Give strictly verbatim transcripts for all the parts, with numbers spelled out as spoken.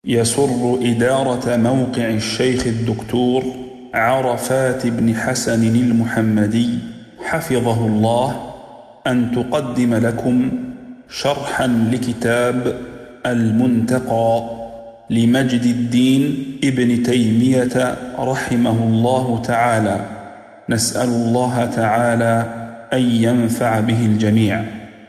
يسر إدارة موقع الشيخ الدكتور عرفات بن حسن المحمدي حفظه الله أن تقدم لكم شرحا لكتاب المنتقى لمجد الدين ابن تيمية رحمه الله تعالى. نسأل الله تعالى أن ينفع به الجميع.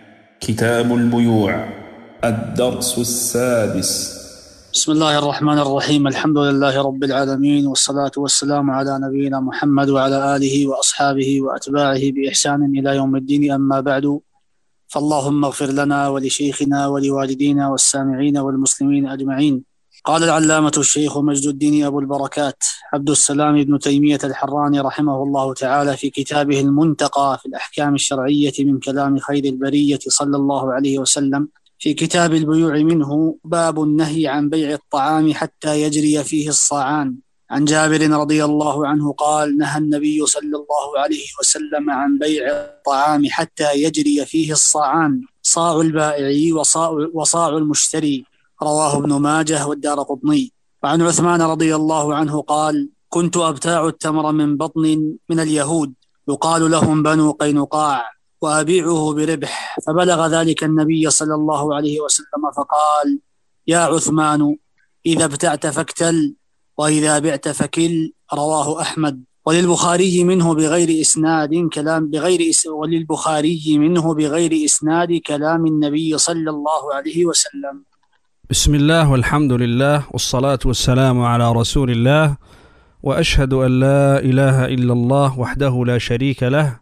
كتاب البيوع، الدرس السادس. بسم الله الرحمن الرحيم. الحمد لله رب العالمين، والصلاة والسلام على نبينا محمد وعلى آله وأصحابه وأتباعه بإحسان إلى يوم الدين. أما بعد، فاللهم اغفر لنا ولشيخنا ولوالدينا والسامعين والمسلمين أجمعين. قال العلامة الشيخ مجد الدين أبو البركات عبد السلام بن تيمية الحراني رحمه الله تعالى في كتابه المنتقى في الأحكام الشرعية من كلام خير البرية صلى الله عليه وسلم، في كتاب البيوع منه باب النهي عن بيع الطعام حتى يجري فيه الصاعان. عن جابر رضي الله عنه قال: نهى النبي صلى الله عليه وسلم عن بيع الطعام حتى يجري فيه الصاعان، صاع البائع وصاع, وصاع المشتري. رواه ابن ماجه والدارقطني. وعن عثمان رضي الله عنه قال: كنت أبتاع التمر من بطن من اليهود يقال لهم بنو قينقاع، وأبيعه بربح، فبلغ ذلك النبي صلى الله عليه وسلم فقال: يا عثمان، إذا ابتعت فاكتل، وإذا بعت فكل. رواه أحمد. وللبخاري منه بغير إسناد كلام بغير إس وللبخاري منه بغير إسناد كلام النبي صلى الله عليه وسلم. بسم الله والحمد لله والصلاة والسلام على رسول الله، وأشهد أن لا إله إلا الله وحده لا شريك له،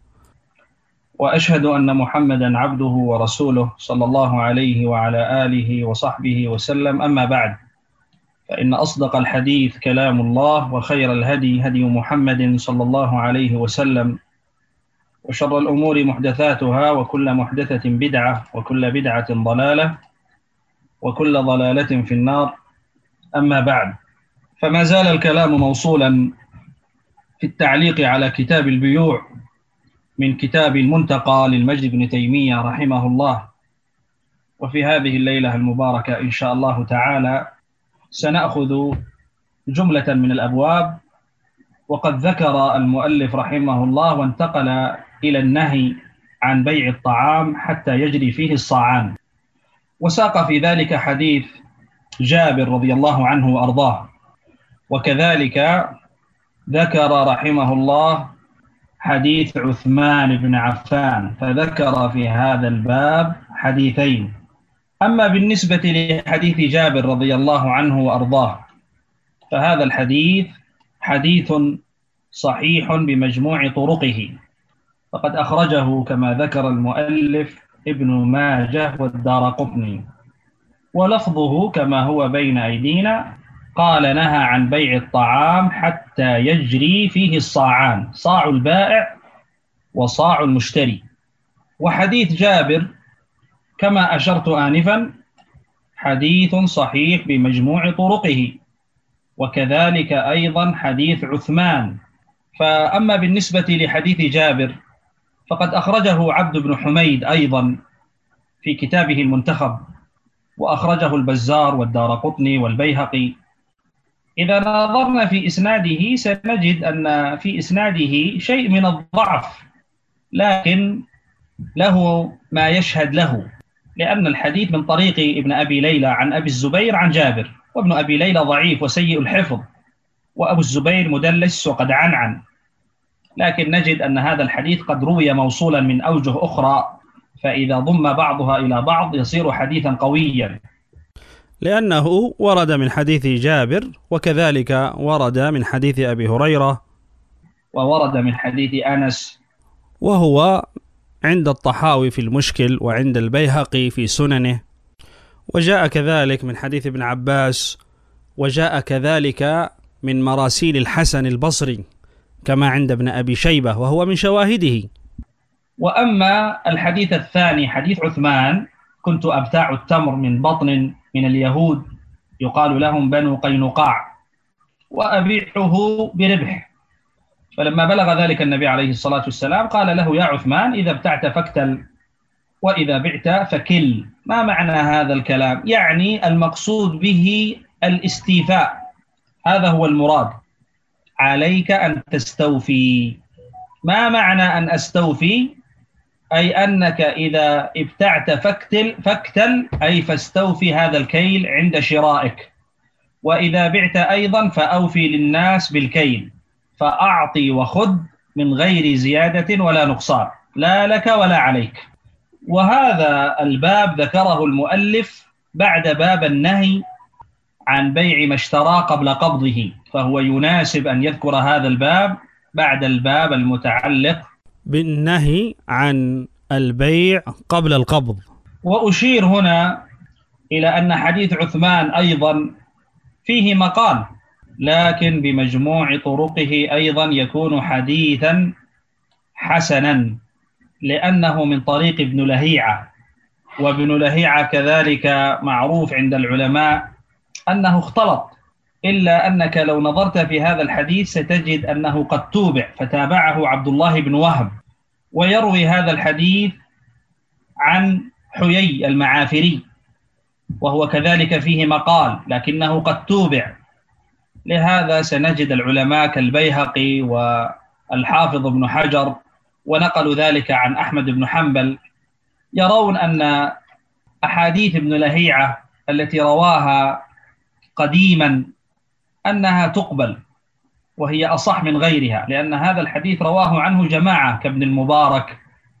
وأشهد أن محمدًا عبده ورسوله صلى الله عليه وعلى آله وصحبه وسلم. أما بعد، فإن أصدق الحديث كلام الله، وخير الهدي هدي محمد صلى الله عليه وسلم، وشر الأمور محدثاتها، وكل محدثة بدعة، وكل بدعة ضلالة، وكل ضلالة في النار. أما بعد، فما زال الكلام موصولا في التعليق على كتاب البيوع من كتاب المنتقى للمجد بن تيمية رحمه الله. وفي هذه الليلة المباركة إن شاء الله تعالى سنأخذ جملة من الأبواب، وقد ذكر المؤلف رحمه الله وانتقل إلى النهي عن بيع الطعام حتى يجري فيه الصاعان، وساق في ذلك حديث جابر رضي الله عنه وأرضاه، وكذلك ذكر رحمه الله حديث عثمان بن عفان، فذكر في هذا الباب حديثين. أما بالنسبة لحديث جابر رضي الله عنه وأرضاه، فهذا الحديث حديث صحيح بمجموع طرقه، فقد أخرجه كما ذكر المؤلف ابن ماجه والدارقطني، ولفظه كما هو بين أيدينا: قال نهى عن بيع الطعام حتى يجري فيه الصاعان، صاع البائع وصاع المشتري. وحديث جابر كما أشرت آنفا حديث صحيح بمجموع طرقه، وكذلك أيضا حديث عثمان. فأما بالنسبة لحديث جابر فقد أخرجه عبد بن حميد أيضا في كتابه المنتخب، وأخرجه البزار والدارقطني والبيهقي. إذا نظرنا في إسناده سنجد أن في إسناده شيء من الضعف، لكن له ما يشهد له، لأن الحديث من طريق ابن أبي ليلى عن أبي الزبير عن جابر، وابن أبي ليلى ضعيف وسيء الحفظ، وأبو الزبير مدلس وقد عنعن، لكن نجد أن هذا الحديث قد روي موصولا من أوجه أخرى، فإذا ضم بعضها إلى بعض يصير حديثا قويا، لأنه ورد من حديث جابر، وكذلك ورد من حديث أبي هريرة، وورد من حديث أنس، وهو عند الطحاوي في المشكل، وعند البيهقي في سننه، وجاء كذلك من حديث ابن عباس، وجاء كذلك من مراسيل الحسن البصري كما عند ابن أبي شيبة، وهو من شواهده. وأما الحديث الثاني حديث عثمان: كنت أبتاع التمر من بطن من اليهود يقال لهم بنو قينقاع، وأبيعه بربح. فلما بلغ ذلك النبي عليه الصلاة والسلام قال له: يا عثمان، إذا ابتعت فاكتل، وإذا بعت فكل. ما معنى هذا الكلام؟ يعني المقصود به الاستيفاء، هذا هو المراد. عليك أن تستوفي. ما معنى أن أستوفي؟ أي أنك إذا ابتعت فاكتل فاكتل أي فاستوفي هذا الكيل عند شرائك، وإذا بعت أيضا فأوفي للناس بالكيل، فأعطي وخذ من غير زيادة ولا نقصان، لا لك ولا عليك. وهذا الباب ذكره المؤلف بعد باب النهي عن بيع ما اشترى قبل قبضه، فهو يناسب أن يذكر هذا الباب بعد الباب المتعلق بالنهي عن البيع قبل القبض. وأشير هنا إلى أن حديث عثمان أيضا فيه مقال، لكن بمجموع طرقه أيضا يكون حديثا حسنا، لأنه من طريق ابن لهيعة، وابن لهيعة كذلك معروف عند العلماء أنه اختلط، إلا أنك لو نظرت في هذا الحديث ستجد أنه قد توبع، فتابعه عبد الله بن وهب، ويروي هذا الحديث عن حيي المعافري، وهو كذلك فيه مقال لكنه قد توبع. لهذا سنجد العلماء كالبيهقي والحافظ ابن حجر ونقلوا ذلك عن أحمد بن حنبل يرون أن أحاديث ابن لهيعة التي رواها قديما أنها تقبل، وهي أصح من غيرها، لأن هذا الحديث رواه عنه جماعة كابن المبارك،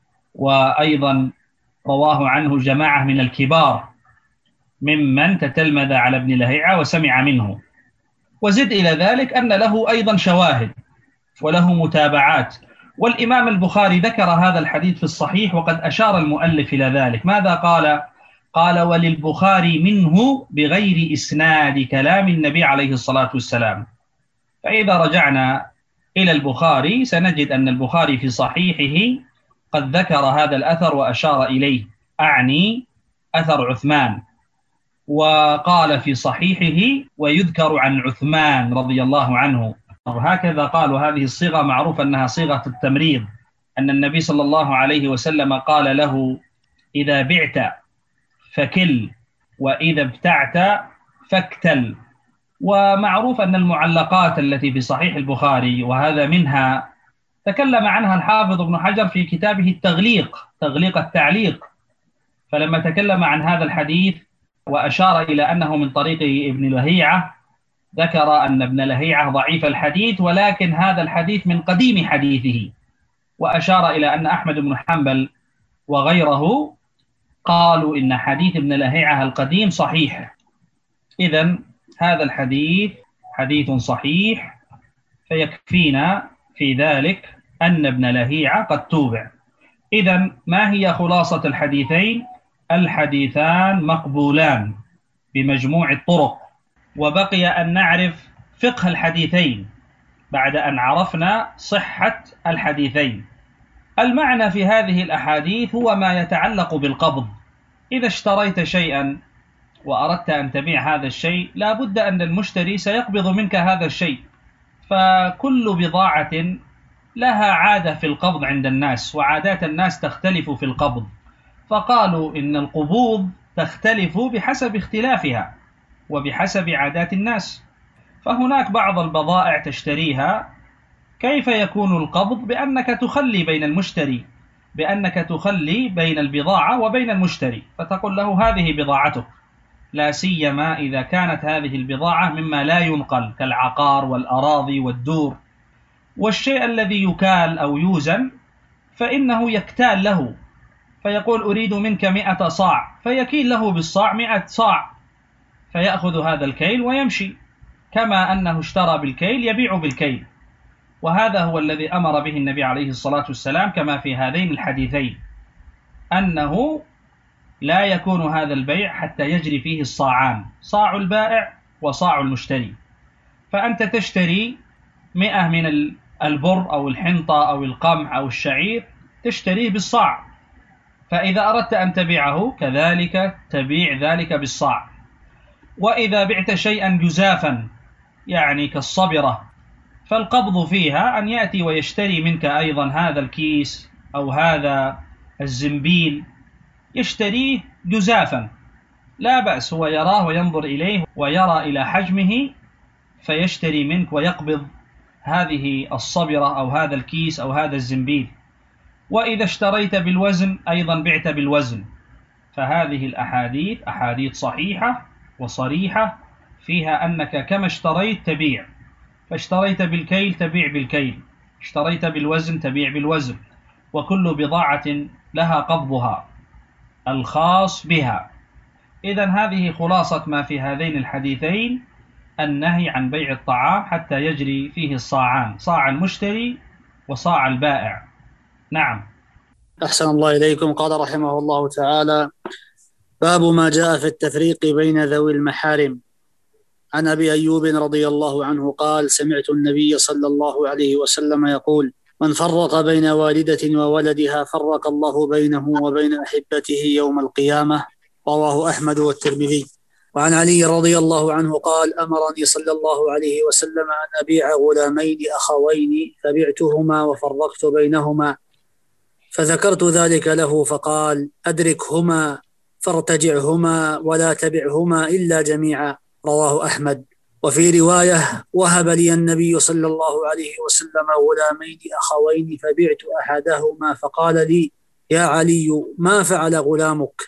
وأيضا رواه عنه جماعة من الكبار ممن تتلمذ على ابن لهيعة وسمع منه. وزد إلى ذلك أن له أيضا شواهد وله متابعات، والإمام البخاري ذكر هذا الحديث في الصحيح وقد أشار المؤلف إلى ذلك. ماذا قال؟ قال: وللبخاري منه بغير إسناد كلام النبي عليه الصلاة والسلام. فإذا رجعنا إلى البخاري سنجد أن البخاري في صحيحه قد ذكر هذا الأثر وأشار إليه، أعني أثر عثمان، وقال في صحيحه ويذكر عن عثمان رضي الله عنه. هكذا قالوا، هذه الصيغة معروف أنها صيغة التمريض، أن النبي صلى الله عليه وسلم قال له: إذا بعت فكل، وإذا ابتعت فاكتل. ومعروف أن المعلقات التي في صحيح البخاري، وهذا منها تكلم عنها الحافظ ابن حجر في كتابه التغليق، تغليق التعليق، فلما تكلم عن هذا الحديث وأشار إلى أنه من طريق ابن لهيعة، ذكر أن ابن لهيعة ضعيف الحديث، ولكن هذا الحديث من قديم حديثه، وأشار إلى أن أحمد بن حنبل وغيره قالوا إن حديث ابن لهيعة القديم صحيح. إذن هذا الحديث حديث صحيح، فيكفينا في ذلك أن ابن لهيعة قد توبع. إذن ما هي خلاصة الحديثين؟ الحديثان مقبولان بمجموع الطرق، وبقي أن نعرف فقه الحديثين بعد أن عرفنا صحة الحديثين. المعنى في هذه الأحاديث هو ما يتعلق بالقبض. إذا اشتريت شيئا وأردت أن تبيع هذا الشيء، لا بد أن المشتري سيقبض منك هذا الشيء، فكل بضاعة لها عادة في القبض عند الناس، وعادات الناس تختلف في القبض، فقالوا إن القبوض تختلف بحسب اختلافها وبحسب عادات الناس. فهناك بعض البضائع تشتريها، كيف يكون القبض؟ بأنك تخلي بين المشتري، بأنك تخلي بين البضاعة وبين المشتري، فتقول له هذه بضاعتك، لا سيما إذا كانت هذه البضاعة مما لا ينقل كالعقار والأراضي والدور. والشيء الذي يكال أو يوزن فإنه يكتال له، فيقول أريد منك مئة صاع، فيكيل له بالصاع مئة صاع، فيأخذ هذا الكيل ويمشي، كما أنه اشترى بالكيل يبيع بالكيل. وهذا هو الذي أمر به النبي عليه الصلاة والسلام كما في هذين الحديثين، أنه لا يكون هذا البيع حتى يجري فيه الصاعان، صاع البائع وصاع المشتري. فأنت تشتري مئة من البر أو الحنطة أو القمح أو الشعير، تشتريه بالصاع، فإذا أردت أن تبيعه كذلك تبيع ذلك بالصاع. وإذا بعت شيئا جزافا يعني كالصبرة، فالقبض فيها أن يأتي ويشتري منك أيضا هذا الكيس أو هذا الزنبيل، يشتريه جزافا، لا بأس، هو يراه وينظر إليه ويرى إلى حجمه فيشتري منك ويقبض هذه الصبرة أو هذا الكيس أو هذا الزنبيل. وإذا اشتريت بالوزن أيضا بعت بالوزن. فهذه الأحاديث أحاديث صحيحة وصريحة فيها أنك كما اشتريت تبيع، فاشتريت بالكيل تبيع بالكيل، اشتريت بالوزن تبيع بالوزن، وكل بضاعة لها قبضها الخاص بها. إذن هذه خلاصة ما في هذين الحديثين، النهي عن بيع الطعام حتى يجري فيه الصاعان، صاع المشتري وصاع البائع. نعم. أحسن الله إليكم. قال رحمه الله تعالى: باب ما جاء في التفريق بين ذوي المحارم. عن أبي أيوب رضي الله عنه قال: سمعت النبي صلى الله عليه وسلم يقول: من فرق بين والدة وولدها فرق الله بينه وبين أحبته يوم القيامة. رواه أحمد والترمذي. وعن علي رضي الله عنه قال: أمرني صلى الله عليه وسلم أن أبيع غلامين أخوين فبعتهما وفرقت بينهما، فذكرت ذلك له فقال: أدركهما فارتجعهما ولا تبعهما إلا جميعا. رواه أحمد. وفي رواية: وهب لي النبي صلى الله عليه وسلم غلامين أخوين فبعت أحدهما فقال لي: يا علي ما فعل غلامك؟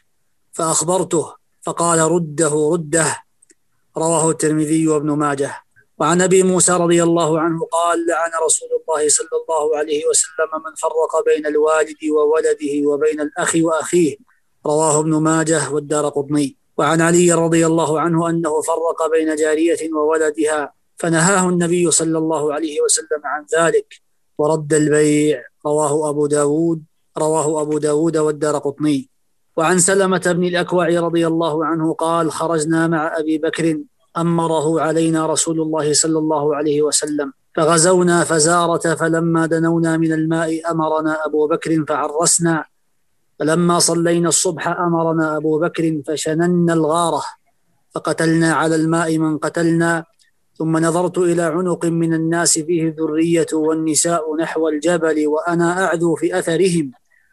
فأخبرته فقال: رده رده. رواه الترمذي وابن ماجه. وعن أبي موسى رضي الله عنه قال: لعن رسول الله صلى الله عليه وسلم من فرق بين الوالد وولده وبين الأخ وأخيه. رواه ابن ماجه والدارقطني. وعن علي رضي الله عنه أنه فرق بين جارية وولدها فنهاه النبي صلى الله عليه وسلم عن ذلك ورد البيع. رواه أبو داود رواه أبو داود والدارقطني. وعن سلمة بن الأكوع رضي الله عنه قال: خرجنا مع أبي بكر أمره علينا رسول الله صلى الله عليه وسلم فغزونا فزارة، فلما دنونا من الماء أمرنا أبو بكر فعرسنا، فلما صلينا الصبح أمرنا أبو بكر فشننا الغارة فقتلنا على الماء من قتلنا، ثم نظرت إلى عنق من الناس فيه ذرية والنساء نحو الجبل وأنا أعذو في أثرهم،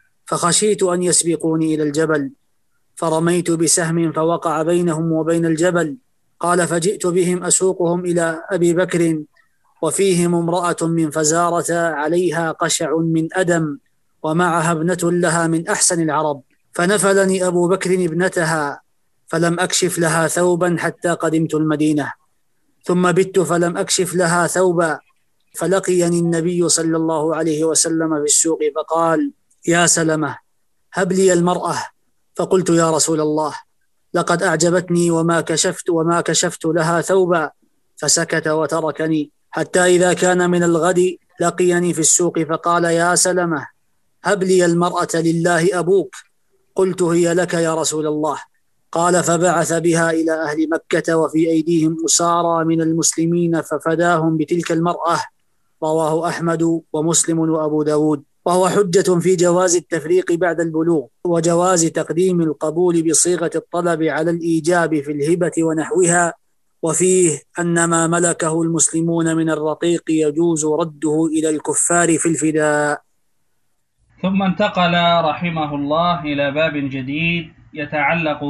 فخشيت أن يسبقوني إلى الجبل، فرميت بسهم فوقع بينهم وبين الجبل. قال: فجئت بهم أسوقهم إلى أبي بكر وفيهم امرأة من فزارة عليها قشع من أدم ومعها ابنة لها من أحسن العرب، فنفلني أبو بكر ابنتها فلم أكشف لها ثوبا حتى قدمت المدينة، ثم بت فلم أكشف لها ثوبا، فلقيني النبي صلى الله عليه وسلم في السوق فقال: يا سلمة هب لي المرأة. فقلت: يا رسول الله لقد أعجبتني وما كشفت وما كشفت لها ثوبا، فسكت وتركني، حتى إذا كان من الغد لقيني في السوق فقال: يا سلمة هب لي المرأة لله أبوك. قلت: هي لك يا رسول الله. قال: فبعث بها إلى أهل مكة وفي أيديهم أسارى من المسلمين ففداهم بتلك المرأة. رواه أحمد ومسلم وأبو داود. وهو حجة في جواز التفريق بعد البلوغ وجواز تقديم القبول بصيغة الطلب على الإيجاب في الهبة ونحوها، وفيه أن ما ملكه المسلمون من الرقيق يجوز رده إلى الكفار في الفداء. ثم انتقل رحمه الله إلى باب جديد يتعلق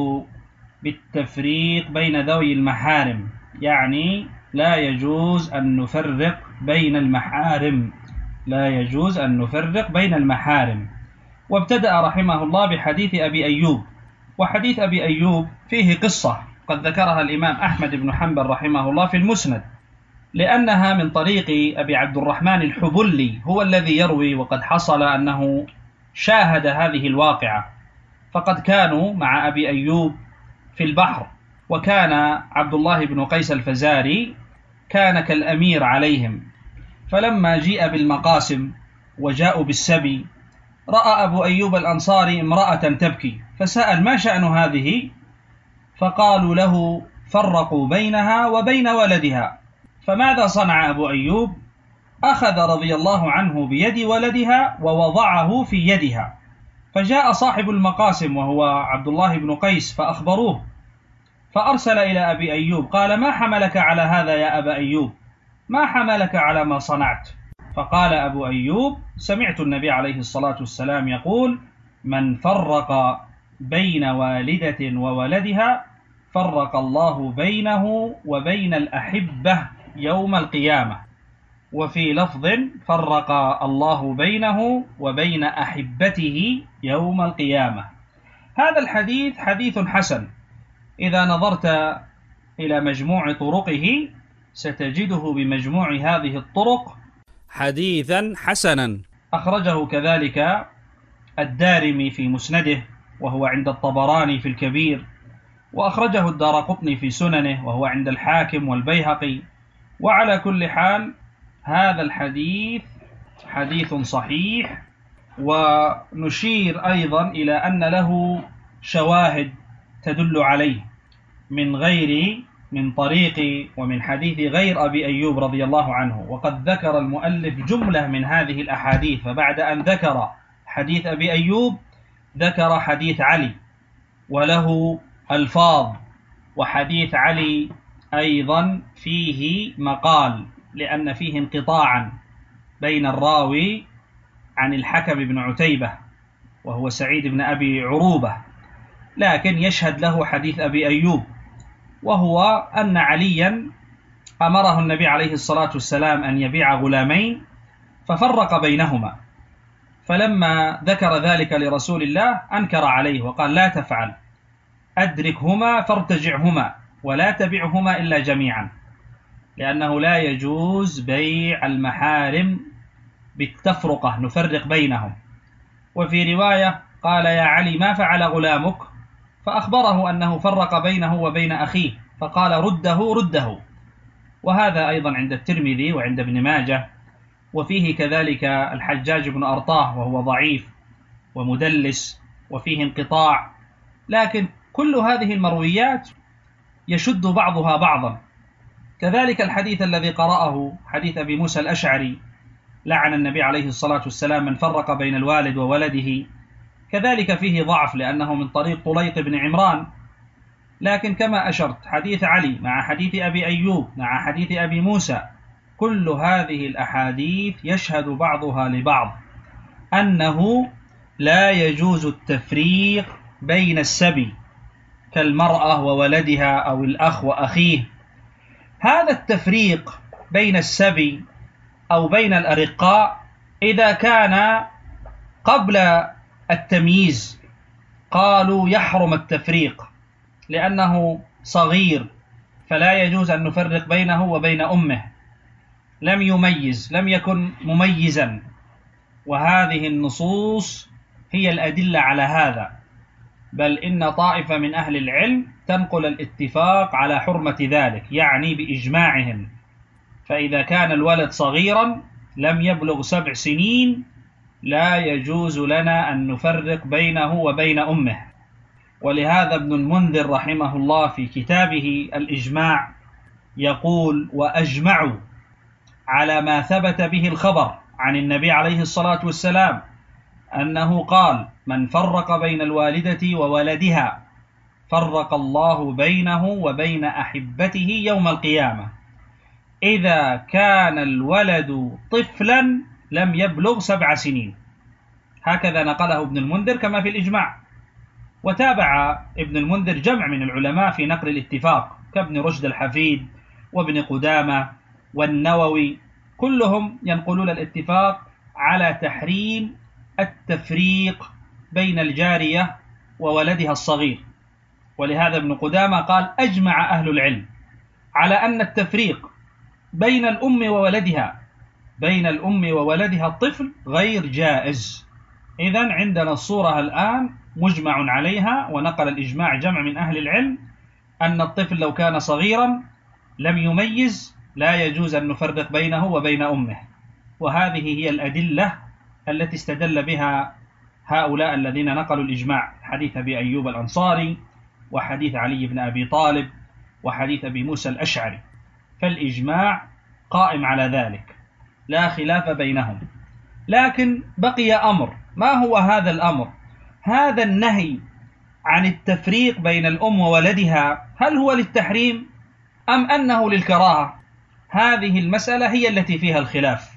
بالتفريق بين ذوي المحارم، يعني لا يجوز أن نفرق بين المحارم لا يجوز أن نفرق بين المحارم. وابتدأ رحمه الله بحديث أبي أيوب. وحديث أبي أيوب فيه قصة قد ذكرها الإمام أحمد بن حنبل رحمه الله في المسند، لأنها من طريق أبي عبد الرحمن الحبلي، هو الذي يروي، وقد حصل أنه شاهد هذه الواقعة. فقد كانوا مع أبي أيوب في البحر، وكان عبد الله بن قيس الفزاري كان كالأمير عليهم، فلما جيء بالمقاسم وجاءوا بالسبي رأى أبو أيوب الأنصاري امرأة تبكي، فسأل: ما شأن هذه؟ فقالوا له: فرقوا بينها وبين ولدها. فماذا صنع أبو أيوب؟ أخذ رضي الله عنه بيد ولدها ووضعه في يدها، فجاء صاحب المقاسم وهو عبد الله بن قيس فأخبروه، فأرسل إلى أبي أيوب قال: ما حملك على هذا يا أبا أيوب؟ ما حملك على ما صنعت؟ فقال أبو أيوب: سمعت النبي عليه الصلاة والسلام يقول: من فرق بين والدة وولدها فرق الله بينه وبين الأحبة يوم القيامة. وفي لفظ فرق الله بينه وبين أحبته يوم القيامة. هذا الحديث حديث حسن، إذا نظرت إلى مجموع طرقه ستجده بمجموع هذه الطرق حديثا حسنا. أخرجه كذلك الدارمي في مسنده، وهو عند الطبراني في الكبير، وأخرجه الدارقطني في سننه، وهو عند الحاكم والبيهقي. وعلى كل حال هذا الحديث حديث صحيح. ونشير أيضا إلى أن له شواهد تدل عليه من غير من طريق ومن حديث غير أبي أيوب رضي الله عنه. وقد ذكر المؤلف جملة من هذه الأحاديث، فبعد أن ذكر حديث أبي أيوب ذكر حديث علي وله ألفاظ، وحديث علي أيضا فيه مقال لأن فيه انقطاعا بين الراوي عن الحكم بن عتيبة وهو سعيد بن أبي عروبة، لكن يشهد له حديث أبي أيوب، وهو أن عليا أمره النبي عليه الصلاة والسلام أن يبيع غلامين ففرق بينهما، فلما ذكر ذلك لرسول الله أنكر عليه وقال: لا تفعل، أدركهما فارتجعهما ولا تبعهما إلا جميعا، لأنه لا يجوز بيع المحارم بالتفرقة، نفرق بينهم. وفي رواية قال: يا علي ما فعل غلامك؟ فأخبره أنه فرق بينه وبين أخيه، فقال: رده رده. وهذا أيضا عند الترمذي وعند ابن ماجه. وفيه كذلك الحجاج بن أرطاه وهو ضعيف ومدلس وفيه انقطاع، لكن كل هذه المرويات يشد بعضها بعضا. كذلك الحديث الذي قرأه حديث أبي موسى الأشعري: لعن النبي عليه الصلاة والسلام من فرق بين الوالد وولده، كذلك فيه ضعف لأنه من طريق طليق بن عمران. لكن كما أشرت حديث علي مع حديث أبي أيوب مع حديث أبي موسى، كل هذه الأحاديث يشهد بعضها لبعض أنه لا يجوز التفريق بين السبي كالمرأة وولدها أو الأخ وأخيه. هذا التفريق بين السبي أو بين الأرقاء إذا كان قبل التمييز قالوا يحرم التفريق لأنه صغير، فلا يجوز أن نفرق بينه وبين أمه، لم يميز، لم يكن مميزا. وهذه النصوص هي الأدلة على هذا، بل إن طائفة من أهل العلم تنقل الاتفاق على حرمة ذلك، يعني بإجماعهم. فإذا كان الولد صغيرا لم يبلغ سبع سنين لا يجوز لنا أن نفرق بينه وبين أمه. ولهذا ابن المنذر رحمه الله في كتابه الإجماع يقول: وأجمعوا على ما ثبت به الخبر عن النبي عليه الصلاة والسلام أنه قال: من فرق بين الوالدة وولدها فرق الله بينه وبين أحبته يوم القيامة، إذا كان الولد طفلا لم يبلغ سبع سنين. هكذا نقله ابن المنذر كما في الإجماع. وتابع ابن المنذر جمع من العلماء في نقل الاتفاق كابن رشد الحفيد وابن قدامة والنووي، كلهم ينقلون الاتفاق على تحريم التفريق بين الجارية وولدها الصغير. ولهذا ابن قدامة قال: أجمع أهل العلم على أن التفريق بين الأم وولدها بين الأم وولدها الطفل غير جائز. إذن عندنا الصورة الآن مجمع عليها، ونقل الإجماع جمع من أهل العلم أن الطفل لو كان صغيرا لم يميز لا يجوز أن نفرق بينه وبين أمه. وهذه هي الأدلة التي استدل بها هؤلاء الذين نقلوا الإجماع: حديث أبي أيوب الأنصاري وحديث علي بن أبي طالب وحديث أبي موسى الأشعري. فالإجماع قائم على ذلك لا خلاف بينهم. لكن بقي أمر، ما هو هذا الأمر؟ هذا النهي عن التفريق بين الأم وولدها هل هو للتحريم أم أنه للكراهة؟ هذه المسألة هي التي فيها الخلاف،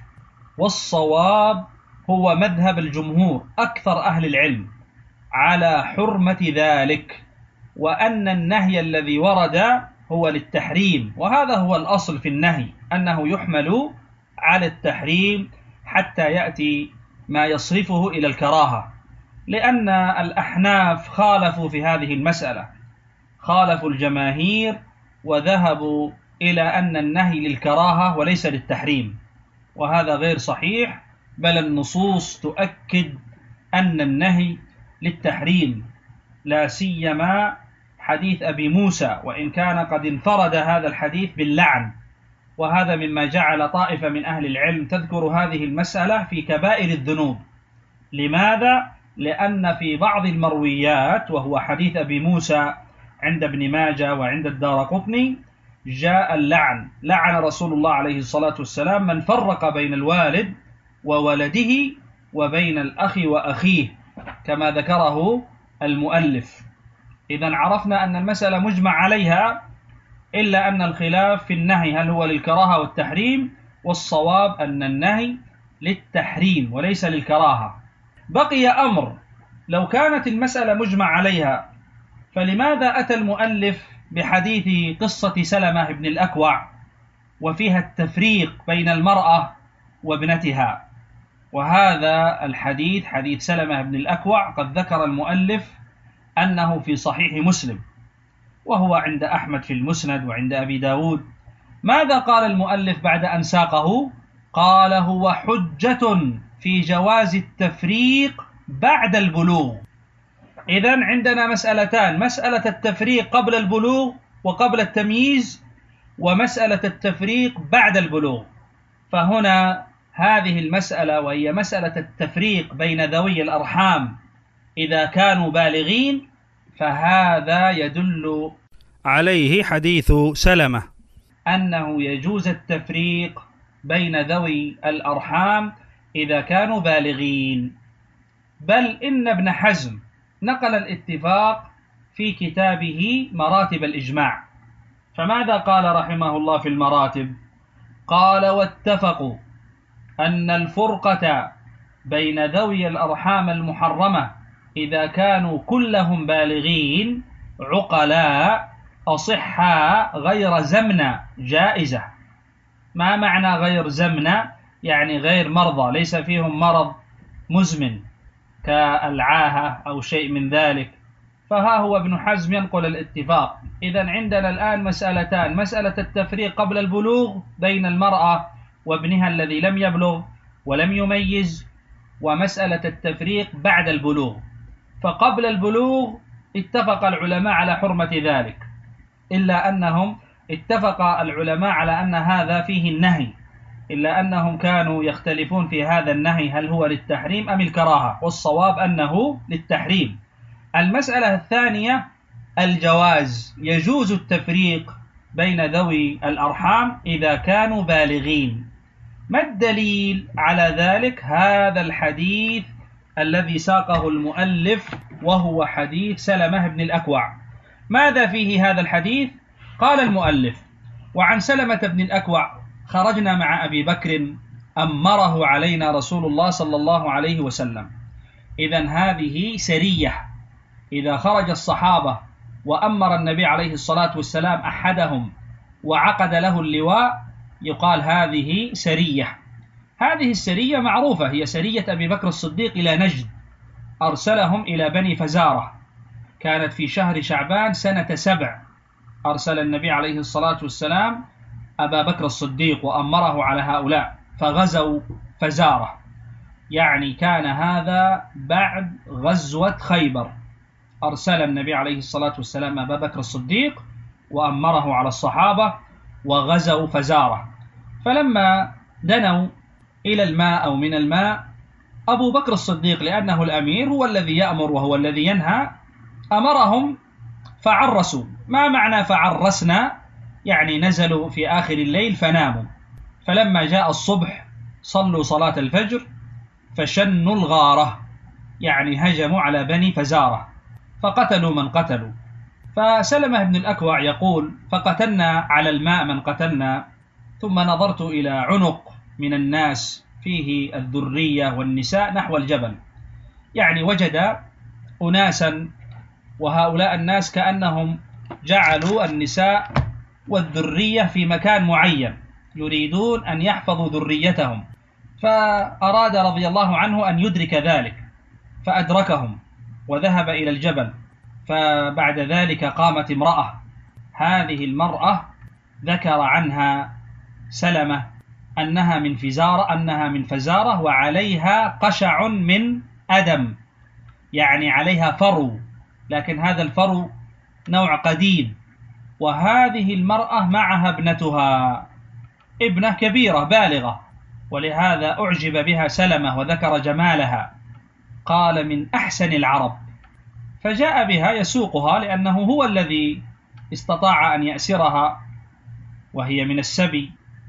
والصواب هو مذهب الجمهور أكثر أهل العلم على حرمة ذلك، وأن النهي الذي ورد هو للتحريم، وهذا هو الأصل في النهي، أنه يحمل على التحريم حتى يأتي ما يصرفه إلى الكراهة، لأن الأحناف خالفوا في هذه المسألة، خالفوا الجماهير وذهبوا إلى أن النهي للكراهة وليس للتحريم، وهذا غير صحيح، بل النصوص تؤكد أن النهي للتحريم، لا سيما حديث أبي موسى، وإن كان قد انفرد هذا الحديث باللعن، وهذا مما جعل طائفة من أهل العلم تذكر هذه المسألة في كبائر الذنوب. لماذا؟ لأن في بعض المرويات، وهو حديث أبي موسى عند ابن ماجه وعند الدارقطني، جاء اللعن، لعن رسول الله عليه الصلاة والسلام من فرق بين الوالد وولده وبين الأخ وأخيه، كما ذكره المؤلف. إذن عرفنا أن المسألة مجمع عليها، إلا أن الخلاف في النهي هل هو للكراهة والتحريم، والصواب أن النهي للتحريم وليس للكراهة. بقي أمر، لو كانت المسألة مجمع عليها فلماذا أتى المؤلف بحديث قصة سلمة بن الأكوع وفيها التفريق بين المرأة وابنتها؟ وهذا الحديث، حديث سلمة بن الأكوع، قد ذكر المؤلف أنه في صحيح مسلم، وهو عند أحمد في المسند وعند أبي داود. ماذا قال المؤلف بعد أن ساقه؟ قال هو حجة في جواز التفريق بعد البلوغ. إذن عندنا مسألتان، مسألة التفريق قبل البلوغ وقبل التمييز، ومسألة التفريق بعد البلوغ. فهنا هذه المسألة، وهي مسألة التفريق بين ذوي الأرحام إذا كانوا بالغين، فهذا يدل عليه حديث سلمة أنه يجوز التفريق بين ذوي الأرحام إذا كانوا بالغين. بل إن ابن حزم نقل الاتفاق في كتابه مراتب الإجماع، فماذا قال رحمه الله في المراتب؟ قال: واتفقوا أن الفرقة بين ذوي الأرحام المحرمة إذا كانوا كلهم بالغين عقلاء أصحاء غير زمنة جائزة. ما معنى غير زمنة؟ يعني غير مرضى، ليس فيهم مرض مزمن كالعاهة أو شيء من ذلك. فها هو ابن حزم ينقل الاتفاق. إذن عندنا الآن مسألتان: مسألة التفريق قبل البلوغ بين المرأة وابنها الذي لم يبلغ ولم يميز، ومسألة التفريق بعد البلوغ. فقبل البلوغ اتفق العلماء على حرمة ذلك، إلا أنهم اتفق العلماء على أن هذا فيه النهي، إلا أنهم كانوا يختلفون في هذا النهي هل هو للتحريم أم الكراهة، والصواب أنه للتحريم. المسألة الثانية الجواز، يجوز التفريق بين ذوي الأرحام إذا كانوا بالغين. ما الدليل على ذلك؟ هذا الحديث الذي ساقه المؤلف، وهو حديث سلمة بن الأكوع. ماذا فيه هذا الحديث؟ قال المؤلف: وعن سلمة بن الأكوع خرجنا مع أبي بكر أمره علينا رسول الله صلى الله عليه وسلم. إذن هذه سرية، إذا خرج الصحابة وأمر النبي عليه الصلاة والسلام أحدهم وعقد له اللواء يقال هذه سرية. هذه السرية معروفة، هي سرية أبي بكر الصديق إلى نجد، أرسلهم إلى بني فزارة، كانت في شهر شعبان سنة سبع، أرسل النبي عليه الصلاة والسلام أبا بكر الصديق وأمره على هؤلاء فغزوا فزارة، يعني كان هذا بعد غزوة خيبر. أرسل النبي عليه الصلاة والسلام أبا بكر الصديق وأمره على الصحابة وغزوا فزارة. فلما دنوا إلى الماء أو من الماء، أبو بكر الصديق لأنه الأمير هو الذي يأمر وهو الذي ينهى، أمرهم فعرسوا. ما معنى فعرسنا؟ يعني نزلوا في آخر الليل فناموا. فلما جاء الصبح صلوا صلاة الفجر فشنوا الغارة، يعني هجموا على بني فزارة فقتلوا من قتلوا. فسلمة بن الأكوع يقول: فقتلنا على الماء من قتلنا، ثم نظرت إلى عنق من الناس فيه الذرية والنساء نحو الجبل، يعني وجد أناسا وهؤلاء الناس كأنهم جعلوا النساء والذرية في مكان معين، يريدون أن يحفظوا ذريتهم، فأراد رضي الله عنه أن يدرك ذلك فأدركهم وذهب إلى الجبل. فبعد ذلك قامت امرأة، هذه المرأة ذكر عنها سلمة أنها من فزارة أنها من فزارة وعليها قشع من أدم، يعني عليها فرو، لكن هذا الفرو نوع قديم. وهذه المرأة معها ابنتها، ابنة كبيرة بالغة، ولهذا أعجب بها سلمة وذكر جمالها، قال من أحسن العرب، فجاء بها يسوقها لأنه هو الذي استطاع أن يأسرها وهي من السبي.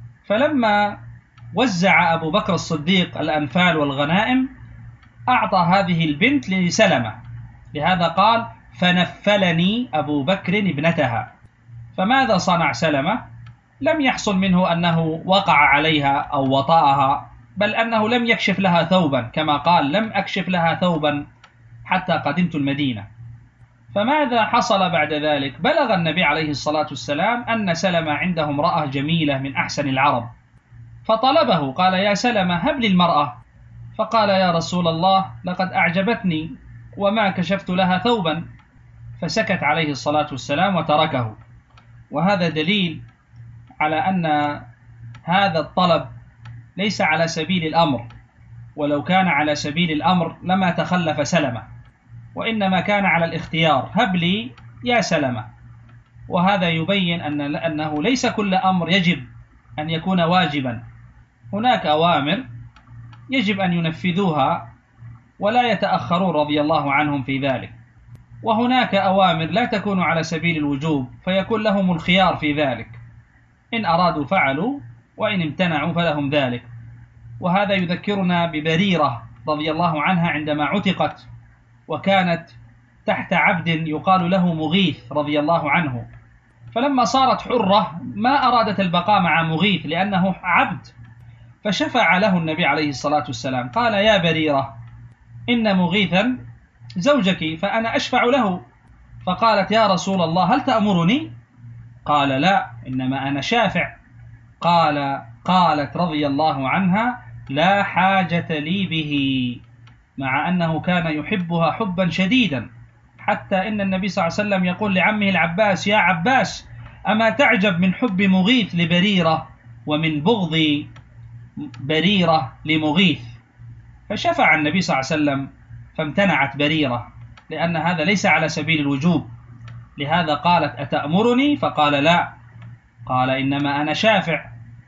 فلما وزع أبو بكر الصديق الأنفال والغنائم أعطى هذه البنت لسلمة، لهذا قال فنفلني أبو بكر ابنتها. فماذا صنع سلمة؟ لم يحصل منه أنه وقع عليها أو وطأها، بل أنه لم يكشف لها ثوبا، كما قال لم أكشف لها ثوبا حتى قدمت المدينة. فماذا حصل بعد ذلك؟ بلغ النبي عليه الصلاة والسلام أن سلمة عنده امرأة جميلة من أحسن العرب، فطلبه قال يا سلمة هب لي المرأة، فقال يا رسول الله لقد أعجبتني وما كشفت لها ثوبا، فسكت عليه الصلاة والسلام وتركه. وهذا دليل على أن هذا الطلب ليس على سبيل الأمر، ولو كان على سبيل الأمر لما تخلف سلمة، وإنما كان على الاختيار، هب لي يا سلمة. وهذا يبين أن أنه ليس كل أمر يجب أن يكون واجبا، هناك أوامر يجب أن ينفذوها ولا يتأخرون رضي الله عنهم في ذلك، وهناك أوامر لا تكون على سبيل الوجوب فيكون لهم الخيار في ذلك، إن أرادوا فعلوا وإن امتنعوا فلهم ذلك. وهذا يذكرنا ببريرة رضي الله عنها عندما عتقت وكانت تحت عبد يقال له مغيث رضي الله عنه، فلما صارت حرة ما أرادت البقاء مع مغيث لأنه عبد، فشفع له النبي عليه الصلاة والسلام قال يا بريرة إن مغيثا زوجك فأنا أشفع له. فقالت يا رسول الله هل تأمرني؟ قال لا إنما أنا شافع. قال قالت رضي الله عنها لا حاجة لي به، مع أنه كان يحبها حبا شديدا، حتى إن النبي صلى الله عليه وسلم يقول لعمه العباس يا عباس أما تعجب من حب مغيث لبريرة ومن بغض بريرة لمغيث؟ فشفع النبي صلى الله عليه وسلم فامتنعت بريرة لأن هذا ليس على سبيل الوجوب، لهذا قالت أتأمرني؟ فقال لا، قال إنما أنا شافع.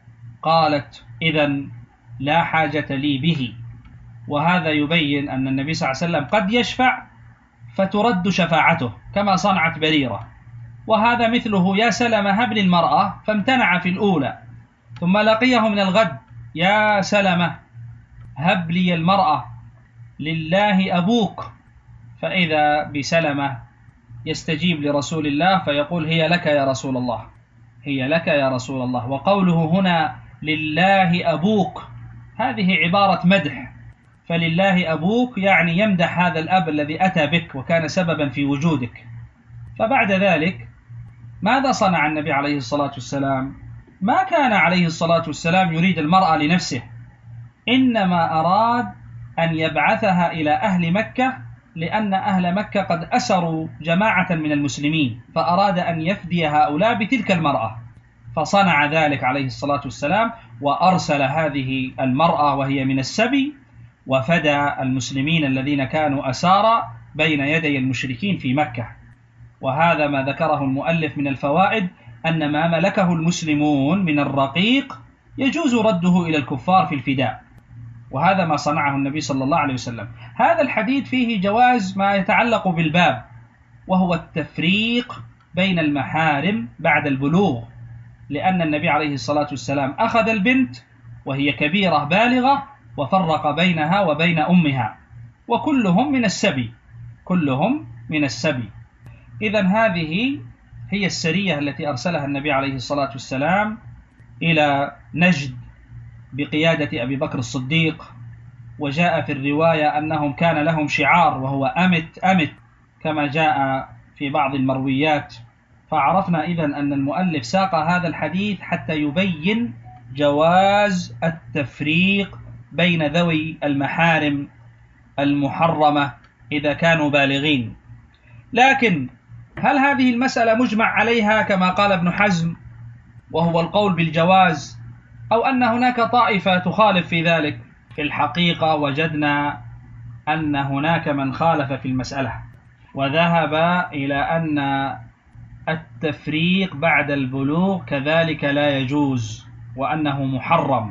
قالت إذن لا حاجة لي به. وهذا يبين أن النبي صلى الله عليه وسلم قد يشفع فترد شفاعته كما صنعت بريرة. وهذا مثله يا سلمة هب لي المرأة، فامتنع في الأولى، ثم لقيه من الغد يا سلمة هب لي المرأة لله أبوك، فإذا بسلمة يستجيب لرسول الله فيقول هي لك يا رسول الله، هي لك يا رسول الله. وقوله هنا لله أبوك هذه عبارة مدح، فلله أبوك يعني يمدح هذا الأب الذي أتى بك وكان سببا في وجودك. فبعد ذلك ماذا صنع النبي عليه الصلاة والسلام؟ ما كان عليه الصلاة والسلام يريد المرأة لنفسه، إنما أراد أن يبعثها إلى أهل مكة، لأن أهل مكة قد أسروا جماعة من المسلمين، فأراد أن يفدي هؤلاء بتلك المرأة، فصنع ذلك عليه الصلاة والسلام وأرسل هذه المرأة وهي من السبي وفدى المسلمين الذين كانوا أسارى بين يدي المشركين في مكة. وهذا ما ذكره المؤلف من الفوائد، أن ما ملكه المسلمون من الرقيق يجوز رده إلى الكفار في الفداء، وهذا ما صنعه النبي صلى الله عليه وسلم. هذا الحديث فيه جواز ما يتعلق بالباب، وهو التفريق بين المحارم بعد البلوغ، لأن النبي عليه الصلاة والسلام أخذ البنت وهي كبيرة بالغة وفرق بينها وبين أمها، وكلهم من السبي، كلهم من السبي. إذن هذه هي السرية التي أرسلها النبي عليه الصلاة والسلام إلى نجد بقيادة أبي بكر الصديق. وجاء في الرواية أنهم كان لهم شعار وهو أمت أمت، كما جاء في بعض المرويات. فعرفنا إذن أن المؤلف ساق هذا الحديث حتى يبين جواز التفريق بين ذوي المحارم المحرمة إذا كانوا بالغين. لكن هل هذه المسألة مجمع عليها كما قال ابن حزم وهو القول بالجواز، أو أن هناك طائفة تخالف في ذلك؟ في الحقيقة وجدنا أن هناك من خالف في المسألة وذهب إلى أن التفريق بعد البلوغ كذلك لا يجوز وأنه محرم،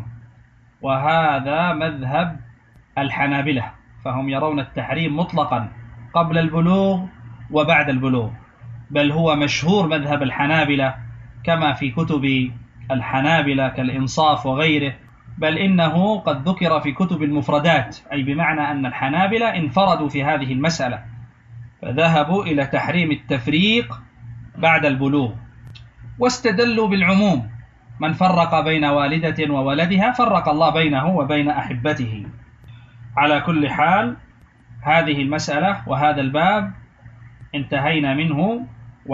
وهذا مذهب الحنابلة، فهم يرون التحريم مطلقا قبل البلوغ وبعد البلوغ، بل هو مشهور مذهب الحنابلة كما في كتب الحنابلة كالإنصاف وغيره، بل إنه قد ذكر في كتب المفردات، أي بمعنى أن الحنابلة انفردوا في هذه المسألة فذهبوا إلى تحريم التفريق بعد البلوغ، واستدلوا بالعموم: من فرق بين والدة وولدها فرق الله بينه وبين أحبته. على كل حال هذه المسألة وهذا الباب انتهينا منه،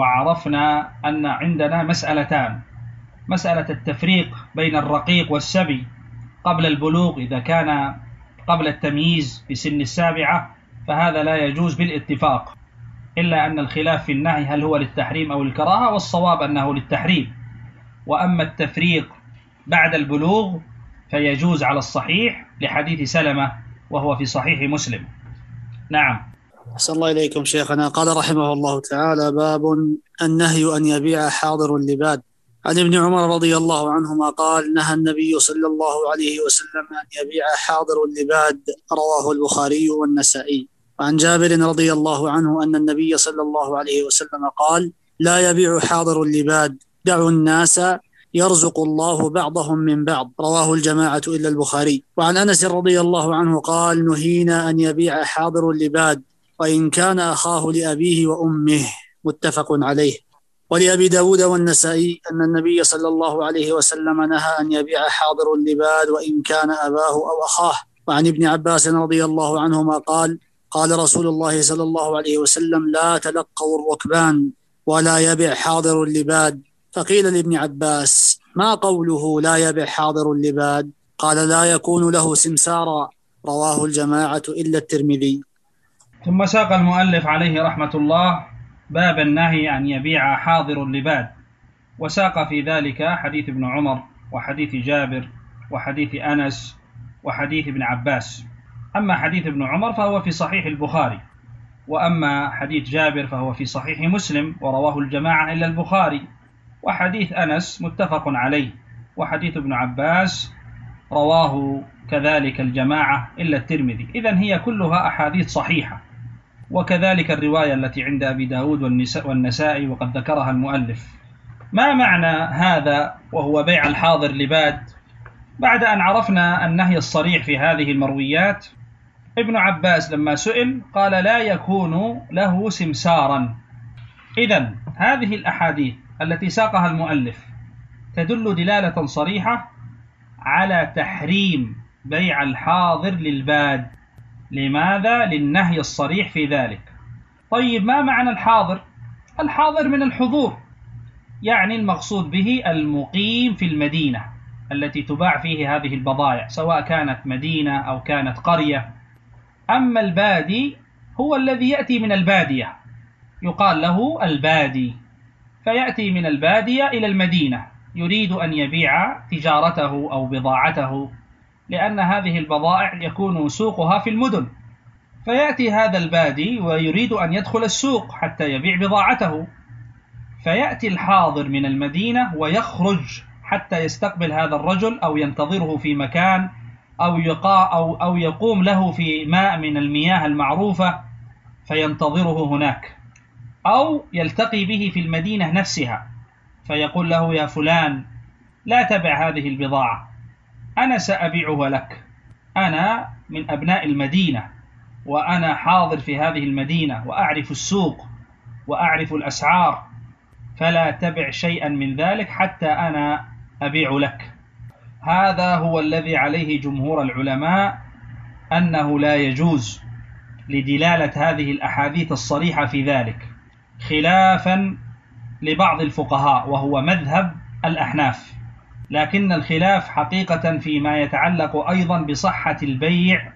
وعرفنا أن عندنا مسألتان: مسألة التفريق بين الرقيق والسبي قبل البلوغ إذا كان قبل التمييز في سن السابعة فهذا لا يجوز بالاتفاق، إلا أن الخلاف في النهي هل هو للتحريم أو الكراهة، والصواب أنه للتحريم. وأما التفريق بعد البلوغ فيجوز على الصحيح لحديث سلمة وهو في صحيح مسلم. نعم. أحسن الله إليكم شيخنا. قال رحمه الله تعالى: باب النهي أن يبيع حاضر اللباد. عن ابن عمر رضي الله عنهما قال: نهى النبي صلى الله عليه وسلم أن يبيع حاضر اللباد، رواه البخاري والنسائي. وعن جابر رضي الله عنه أن النبي صلى الله عليه وسلم قال: لا يبيع حاضر اللباد، دعوا الناس يرزق الله بعضهم من بعض، رواه الجماعة إلا البخاري. وعن أنس رضي الله عنه قال: نهينا أن يبيع حاضر اللباد وإن كان أخاه لأبيه وأمه، متفق عليه. ولأبي داود والنسائي أن النبي صلى الله عليه وسلم نهى أن يبيع حاضر اللباد وإن كان أباه أو أخاه. وعن ابن عباس رضي الله عنهما قال: قال رسول الله صلى الله عليه وسلم: لا تلقوا الركبان ولا يبع حاضر اللباد. فقيل لابن عباس: ما قوله لا يبع حاضر اللباد؟ قال: لا يكون له سمسارا، رواه الجماعة إلا الترمذي. ثم ساق المؤلف عليه رحمة الله باب النهي أن يبيع حاضر اللباد، وساق في ذلك حديث ابن عمر وحديث جابر وحديث أنس وحديث ابن عباس. أما حديث ابن عمر فهو في صحيح البخاري، وأما حديث جابر فهو في صحيح مسلم ورواه الجماعة إلا البخاري، وحديث أنس متفق عليه، وحديث ابن عباس رواه كذلك الجماعة إلا الترمذي. إذن هي كلها أحاديث صحيحة، وكذلك الرواية التي عند أبي داود والنسائي وقد ذكرها المؤلف. ما معنى هذا وهو بيع الحاضر لباد؟ بعد أن عرفنا النهي الصريح في هذه المرويات، ابن عباس لما سئل قال: لا يكون له سمسارا. إذن هذه الأحاديث التي ساقها المؤلف تدل دلالة صريحة على تحريم بيع الحاضر للباد. لماذا؟ للنهي الصريح في ذلك. طيب، ما معنى الحاضر؟ الحاضر من الحضور، يعني المقصود به المقيم في المدينة التي تباع فيه هذه البضائع، سواء كانت مدينة أو كانت قرية. أما البادي هو الذي يأتي من البادية، يقال له البادي، فيأتي من البادية إلى المدينة يريد أن يبيع تجارته أو بضاعته، لأن هذه البضائع يكون سوقها في المدن، فيأتي هذا البادي ويريد أن يدخل السوق حتى يبيع بضاعته، فيأتي الحاضر من المدينة ويخرج حتى يستقبل هذا الرجل أو ينتظره في مكان أو, يقا أو, أو يقوم له في ماء من المياه المعروفة فينتظره هناك، أو يلتقي به في المدينة نفسها فيقول له: يا فلان، لا تبع هذه البضاعة، أنا سأبيعها لك، أنا من أبناء المدينة وأنا حاضر في هذه المدينة وأعرف السوق وأعرف الأسعار، فلا تبع شيئا من ذلك حتى أنا أبيع لك. هذا هو الذي عليه جمهور العلماء أنه لا يجوز، لدلالة هذه الأحاديث الصريحة في ذلك، خلافا لبعض الفقهاء وهو مذهب الأحناف، لكن الخلاف حقيقة فيما يتعلق أيضا بصحة البيع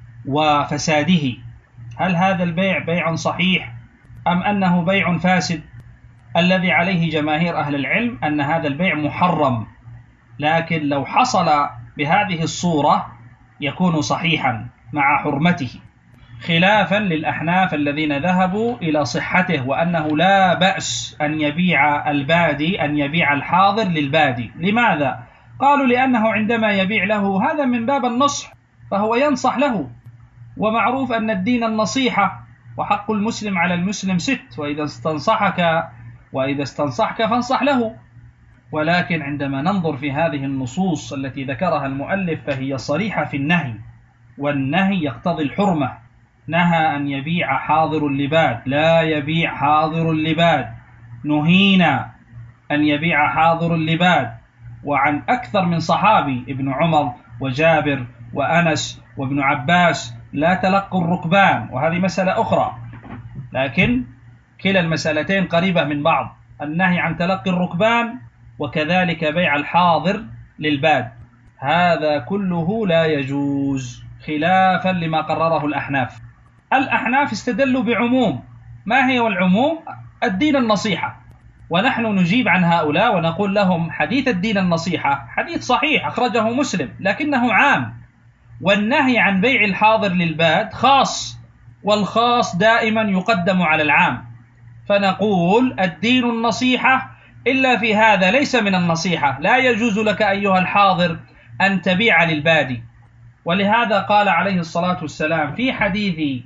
وفساده. هل هذا البيع بيع صحيح أم أنه بيع فاسد؟ الذي عليه جماهير أهل العلم أن هذا البيع محرم، لكن لو حصل بهذه الصورة يكون صحيحا مع حرمته، خلافا للأحناف الذين ذهبوا إلى صحته وأنه لا بأس أن يبيع البادي أن يبيع الحاضر للبادي. لماذا؟ قالوا لأنه عندما يبيع له هذا من باب النصح، فهو ينصح له، ومعروف أن الدين النصيحة، وحق المسلم على المسلم ست، وإذا استنصحك وإذا استنصحك فانصح له. ولكن عندما ننظر في هذه النصوص التي ذكرها المؤلف فهي صريحة في النهي، والنهي يقتضي الحرمة. نهى أن يبيع حاضر اللباد، لا يبيع حاضر اللباد، نهينا أن يبيع حاضر اللباد. وعن أكثر من صحابي ابن عمر وجابر وأنس وابن عباس لا تلقوا الركبان، وهذه مسألة أخرى، لكن كلا المسألتين قريبة من بعض، النهي عن تلقي الركبان وكذلك بيع الحاضر للباد، هذا كله لا يجوز، خلافا لما قرره الأحناف. الأحناف استدلوا بعموم، ما هي والعموم؟ الدين النصيحة، ونحن نجيب عن هؤلاء ونقول لهم حديث الدين النصيحة حديث صحيح أخرجه مسلم، لكنه عام، والنهي عن بيع الحاضر للباد خاص، والخاص دائما يقدم على العام، فنقول الدين النصيحة إلا في هذا ليس من النصيحة، لا يجوز لك أيها الحاضر أن تبيع للبادي. ولهذا قال عليه الصلاة والسلام في حديث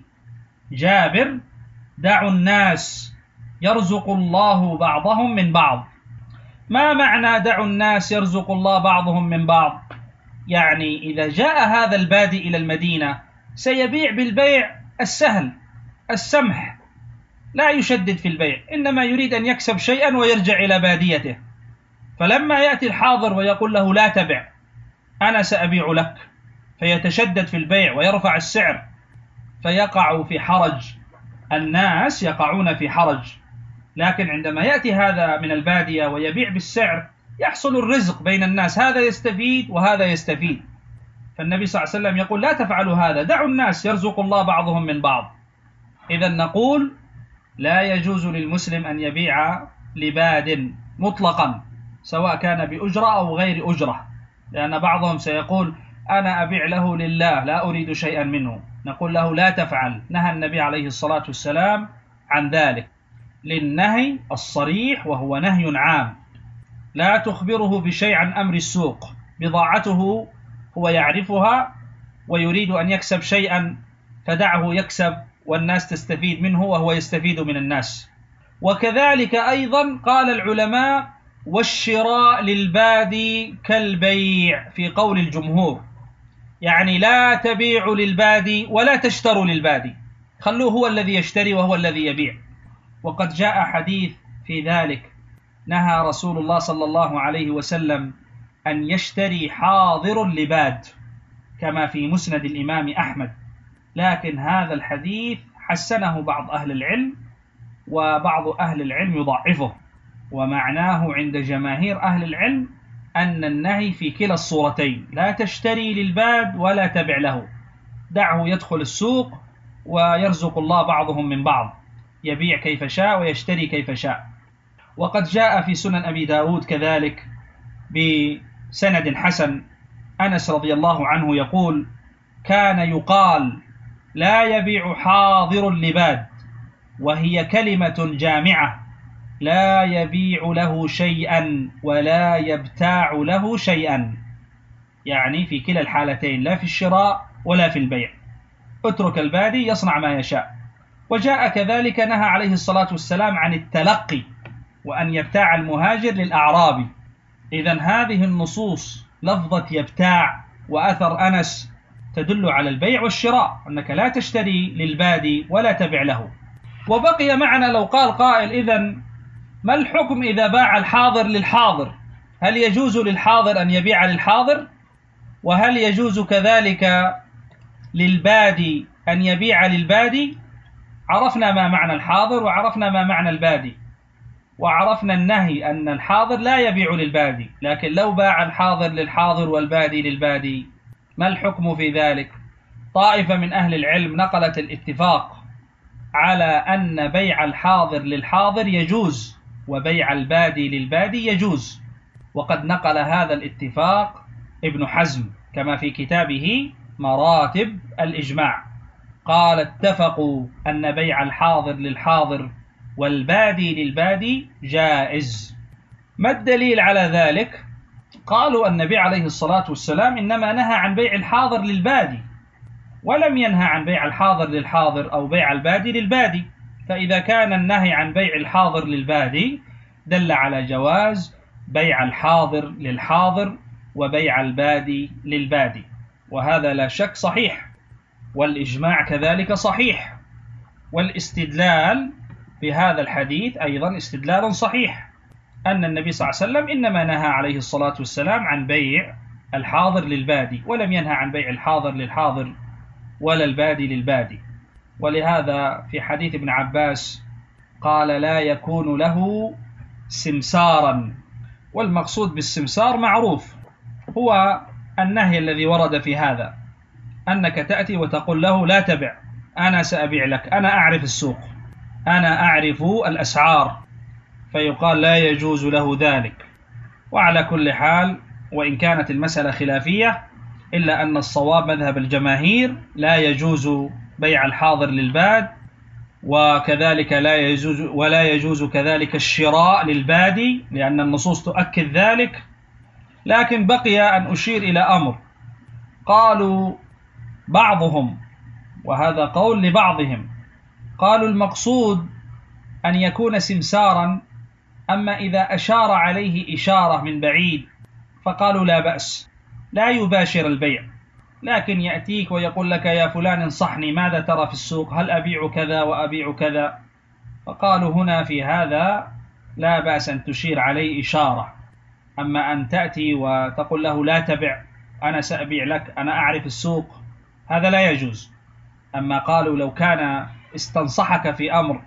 جابر: دعوا الناس يرزق الله بعضهم من بعض. ما معنى دعوا الناس يرزق الله بعضهم من بعض؟ يعني إذا جاء هذا البادي إلى المدينة سيبيع بالبيع السهل السمح، لا يشدد في البيع، إنما يريد أن يكسب شيئا ويرجع إلى باديته، فلما يأتي الحاضر ويقول له لا تبع أنا سأبيع لك، فيتشدد في البيع ويرفع السعر، فيقع في حرج، الناس يقعون في حرج. لكن عندما يأتي هذا من البادية ويبيع بالسعر يحصل الرزق بين الناس، هذا يستفيد وهذا يستفيد. فالنبي صلى الله عليه وسلم يقول لا تفعلوا هذا، دعوا الناس يرزق الله بعضهم من بعض. إذا نقول لا يجوز للمسلم أن يبيع لباد مطلقا سواء كان بأجرة أو غير أجرة، لأن بعضهم سيقول أنا أبيع له لله لا أريد شيئا منه، نقول له لا تفعل، نهى النبي عليه الصلاة والسلام عن ذلك للنهي الصريح، وهو نهي عام، لا تخبره بشيء عن أمر السوق، بضاعته هو يعرفها ويريد أن يكسب شيئا فدعه يكسب والناس تستفيد منه وهو يستفيد من الناس. وكذلك أيضا قال العلماء والشراء للبادي كالبيع في قول الجمهور، يعني لا تبيعوا للبادي ولا تشتروا للبادي، خلوه هو الذي يشتري وهو الذي يبيع. وقد جاء حديث في ذلك، نهى رسول الله صلى الله عليه وسلم أن يشتري حاضر لباد كما في مسند الإمام أحمد، لكن هذا الحديث حسنه بعض أهل العلم وبعض أهل العلم يضعفه، ومعناه عند جماهير أهل العلم أن النهي في كلا الصورتين، لا تشتري للباد ولا تبع له، دعه يدخل السوق ويرزق الله بعضهم من بعض، يبيع كيف شاء ويشتري كيف شاء. وقد جاء في سنن أبي داود كذلك بسند حسن أنس رضي الله عنه يقول: كان يقال لا يبيع حاضر لباد، وهي كلمة جامعة، لا يبيع له شيئا ولا يبتاع له شيئا، يعني في كلا الحالتين، لا في الشراء ولا في البيع، اترك البادي يصنع ما يشاء. وجاء كذلك نهى عليه الصلاة والسلام عن التلقي وأن يبتاع المهاجر للأعرابي. إذن هذه النصوص لفظة يبتاع وأثر أنس تدل على البيع والشراء، أنك لا تشتري للبادي ولا تبع له. وبقي معنا لو قال قائل إذن ما الحكم إذا باع الحاضر للحاضر؟ هل يجوز للحاضر أن يبيع للحاضر؟ وهل يجوز كذلك للبادي أن يبيع للبادي، عرفنا ما معنى الحاضر وعرفنا ما معنى البادي، وعرفنا النهي أن الحاضر لا يبيع للبادي. لكن لو باع الحاضر للحاضر والبادي للبادي، ما الحكم في ذلك؟ طائفة من أهل العلم نقلت الاتفاق على أن بيع الحاضر للحاضر يجوز وبيع البادي للبادي يجوز، وقد نقل هذا الاتفاق ابن حزم كما في كتابه مراتب الإجماع، قال اتفقوا أن بيع الحاضر للحاضر والبادي للبادي جائز. ما الدليل على ذلك؟ قالوا النبي عليه الصلاة والسلام إنما نهى عن بيع الحاضر للبادي، ولم ينهى عن بيع الحاضر للحاضر أو بيع البادي للبادي، فإذا كان النهي عن بيع الحاضر للبادي دل على جواز بيع الحاضر للحاضر وبيع البادي للبادي، وهذا لا شك صحيح، والإجماع كذلك صحيح، والاستدلال بهذا الحديث أيضا استدلال صحيح، أن النبي صلى الله عليه وسلم إنما نهى عليه الصلاة والسلام عن بيع الحاضر للبادي، ولم ينهى عن بيع الحاضر للحاضر ولا البادي للبادي. ولهذا في حديث ابن عباس قال لا يكون له سمسارا، والمقصود بالسمسار معروف، هو النهي الذي ورد في هذا، أنك تأتي وتقول له لا تبع، أنا سأبيع لك، أنا أعرف السوق، أنا أعرف الأسعار، فيقال لا يجوز له ذلك. وعلى كل حال وإن كانت المسألة خلافية إلا أن الصواب مذهب الجماهير لا يجوز بيع الحاضر للباد، وكذلك لا يجوز ولا يجوز كذلك الشراء للبادي، لأن النصوص تؤكد ذلك. لكن بقي أن أشير إلى أمر، قالوا بعضهم، وهذا قول لبعضهم، قالوا المقصود أن يكون سمسارا، أما إذا أشار عليه إشارة من بعيد فقالوا لا بأس، لا يباشر البيع، لكن يأتيك ويقول لك يا فلان انصحني، ماذا ترى في السوق، هل أبيع كذا وأبيع كذا؟ فقالوا هنا في هذا لا بأس أن تشير عليه إشارة، أما أن تأتي وتقول له لا تبع، أنا سأبيع لك، أنا أعرف السوق، هذا لا يجوز. أما قالوا لو كان استنصحك في أمر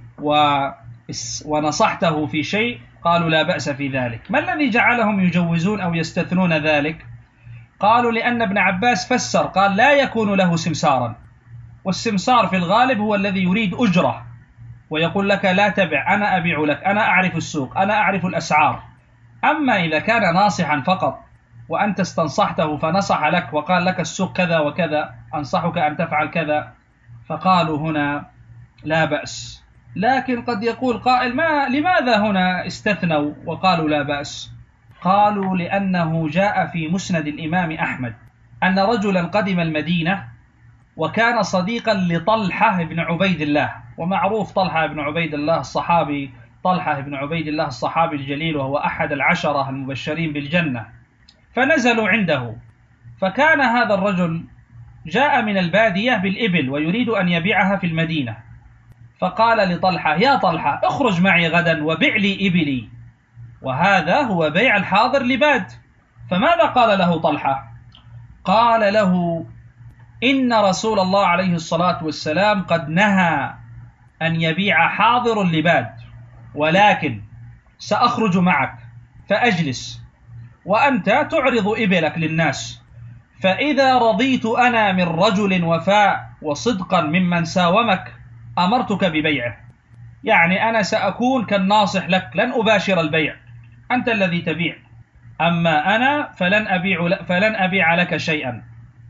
ونصحته في شيء قالوا لا بأس في ذلك. ما الذي جعلهم يجوزون أو يستثنون ذلك؟ قالوا لأن ابن عباس فسر قال لا يكون له سمسارا، والسمسار في الغالب هو الذي يريد أجرة ويقول لك لا تبع، أنا أبيع لك، أنا أعرف السوق، أنا أعرف الأسعار. أما إذا كان ناصحا فقط وأنت استنصحته فنصح لك وقال لك السوق كذا وكذا، أنصحك أن تفعل كذا، فقالوا هنا لا بأس. لكن قد يقول قائل ما لماذا هنا استثنوا وقالوا لا بأس؟ قالوا لأنه جاء في مسند الإمام أحمد أن رجلا قدم المدينة وكان صديقا لطلحة بن عبيد الله، ومعروف طلحة بن عبيد الله الصحابي، طلحة بن عبيد الله الصحابي الجليل، وهو أحد العشرة المبشرين بالجنة. فنزلوا عنده، فكان هذا الرجل جاء من البادية بالإبل ويريد أن يبيعها في المدينة، فقال لطلحة يا طلحة اخرج معي غدا وبيع لي إبلي، وهذا هو بيع الحاضر لباد. فماذا قال له طلحة؟ قال له إن رسول الله عليه الصلاة والسلام قد نهى أن يبيع حاضر لباد، ولكن سأخرج معك فأجلس وأنت تعرض إبلك للناس، فإذا رضيت أنا من رجل وفاء وصدقا ممن ساومك أمرتك ببيعه، يعني أنا سأكون كالناصح لك، لن أباشر البيع، أنت الذي تبيع، أما أنا فلن أبيع, فلن أبيع لك شيئا،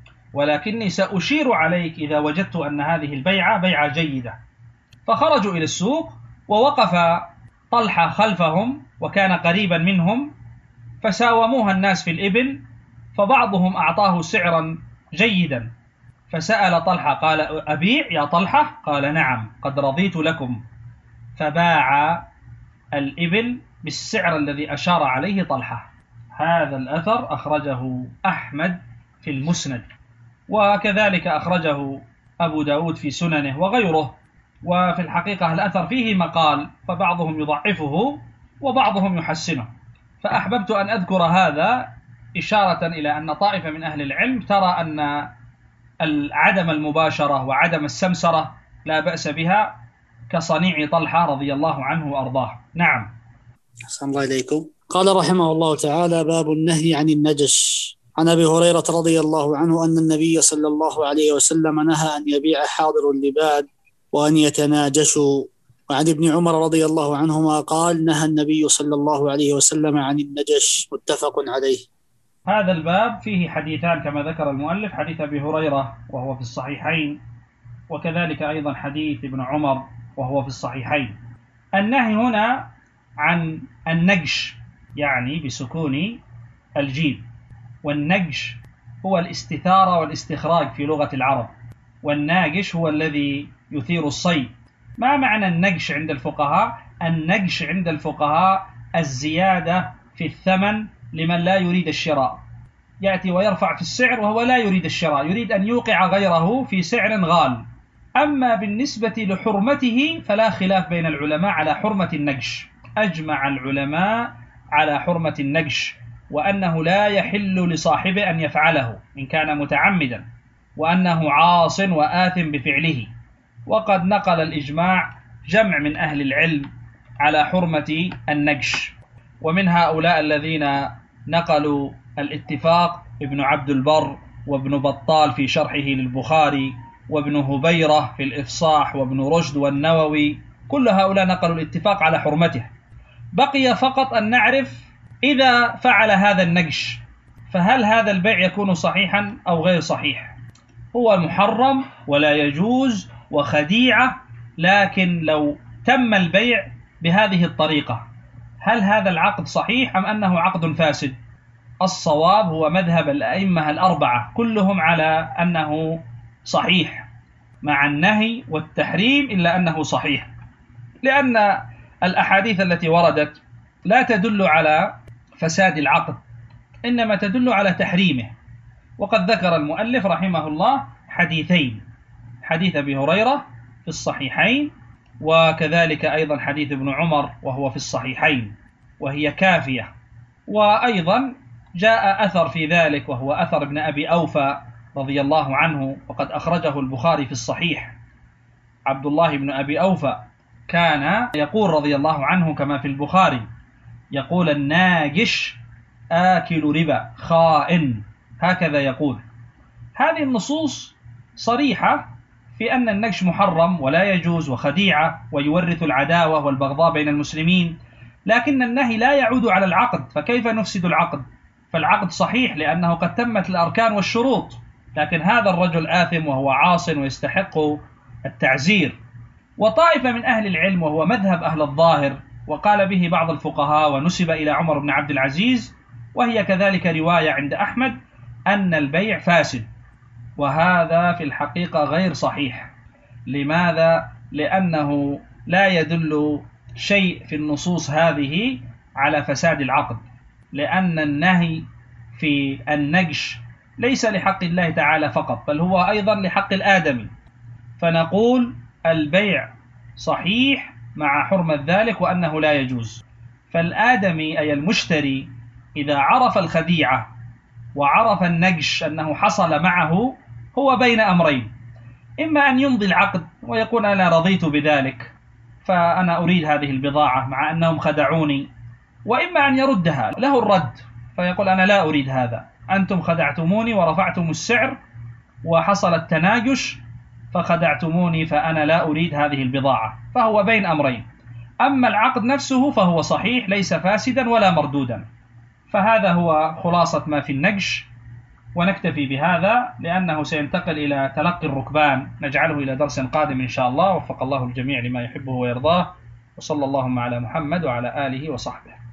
ولكني سأشير عليك إذا وجدت أن هذه البيعة بيعة جيدة. فخرجوا إلى السوق ووقف طلحة خلفهم وكان قريبا منهم، فساوموها الناس في الإبل، فبعضهم أعطاه سعرا جيدا، فسأل طلحة قال أبيع يا طلحة؟ قال نعم قد رضيت لكم، فباع الإبل بالسعر الذي أشار عليه طلحة. هذا الأثر أخرجه أحمد في المسند، وكذلك أخرجه أبو داود في سننه وغيره. وفي الحقيقة الأثر فيه مقال، فبعضهم يضعفه وبعضهم يحسنه، فأحببت أن أذكر هذا إشارة إلى أن طائفة من أهل العلم ترى أن عدم المباشرة وعدم السمسرة لا بأس بها كصنيع طلحة رضي الله عنه وأرضاه. نعم. أحسن الله إليكم. قال رحمه الله تعالى: باب النهي عن النجش. عن أبي هريرة رضي الله عنه أن النبي صلى الله عليه وسلم نهى أن يبيع حاضر اللباد وأن يتناجشوا. وعن ابن عمر رضي الله عنهما قال: نهى النبي صلى الله عليه وسلم عن النجش. متفق عليه. هذا الباب فيه حديثان كما ذكر المؤلف: حديث أبي هريرة وهو في الصحيحين، وكذلك أيضا حديث ابن عمر وهو في الصحيحين. النهي هنا عن النجش، يعني بسكون الجيم، والنجش هو الاستثارة والاستخراج في لغة العرب، والناجش هو الذي يثير الصيد. ما معنى النجش عند الفقهاء؟ النجش عند الفقهاء الزيادة في الثمن لمن لا يريد الشراء، يأتي ويرفع في السعر وهو لا يريد الشراء، يريد أن يوقع غيره في سعر غال. أما بالنسبة لحرمته فلا خلاف بين العلماء على حرمة النجش، أجمع العلماء على حرمة النجش، وأنه لا يحل لصاحبه أن يفعله إن كان متعمدا، وأنه عاص وآثم بفعله. وقد نقل الإجماع جمع من أهل العلم على حرمة النجش، ومن هؤلاء الذين نقلوا الاتفاق ابن عبد البر وابن بطال في شرحه للبخاري وابن هبيرة في الإفصاح وابن رشد والنووي، كل هؤلاء نقلوا الاتفاق على حرمته. بقي فقط أن نعرف إذا فعل هذا النجش فهل هذا البيع يكون صحيحا أو غير صحيح. هو محرم ولا يجوز وخديعة، لكن لو تم البيع بهذه الطريقة هل هذا العقد صحيح أم أنه عقد فاسد؟ الصواب هو مذهب الأئمة الأربعة كلهم على أنه صحيح مع النهي والتحريم، إلا أنه صحيح، لأن الأحاديث التي وردت لا تدل على فساد العقد، إنما تدل على تحريمه. وقد ذكر المؤلف رحمه الله حديثين: حديث أبي هريرة في الصحيحين، وكذلك أيضا حديث ابن عمر وهو في الصحيحين، وهي كافية. وأيضا جاء أثر في ذلك وهو أثر ابن أبي أوفى رضي الله عنه، وقد أخرجه البخاري في الصحيح. عبد الله بن أبي أوفى كان يقول رضي الله عنه كما في البخاري، يقول: الناجش آكل ربا خائن، هكذا يقول. هذه النصوص صريحة في أن النجش محرم ولا يجوز وخديعة ويورث العداوة والبغضاء بين المسلمين، لكن النهي لا يعود على العقد، فكيف نفسد العقد؟ فالعقد صحيح لأنه قد تمت الأركان والشروط، لكن هذا الرجل آثم وهو عاص ويستحق التعزير. وطائفة من أهل العلم وهو مذهب أهل الظاهر، وقال به بعض الفقهاء ونسب إلى عمر بن عبد العزيز، وهي كذلك رواية عند أحمد، أن البيع فاسد، وهذا في الحقيقة غير صحيح. لماذا؟ لأنه لا يدل شيء في النصوص هذه على فساد العقد، لأن النهي في النجش ليس لحق الله تعالى فقط، بل هو أيضا لحق الآدمي. فنقول البيع صحيح مع حرمة ذلك وأنه لا يجوز. فالآدمي أي المشتري إذا عرف الخديعة وعرف النجش أنه حصل معه، هو بين أمرين: إما أن يمضي العقد ويقول أنا رضيت بذلك فأنا أريد هذه البضاعة مع أنهم خدعوني، وإما أن يردها، له الرد، فيقول أنا لا أريد هذا، أنتم خدعتموني ورفعتم السعر وحصل التناجش فخدعتموني فأنا لا أريد هذه البضاعة، فهو بين أمرين. أما العقد نفسه فهو صحيح ليس فاسدا ولا مردودا. فهذا هو خلاصة ما في النجش، ونكتفي بهذا لأنه سينتقل إلى تلقي الركبان، نجعله إلى درس قادم إن شاء الله. وفق الله الجميع لما يحبه ويرضاه، وصلى اللهم على محمد وعلى آله وصحبه.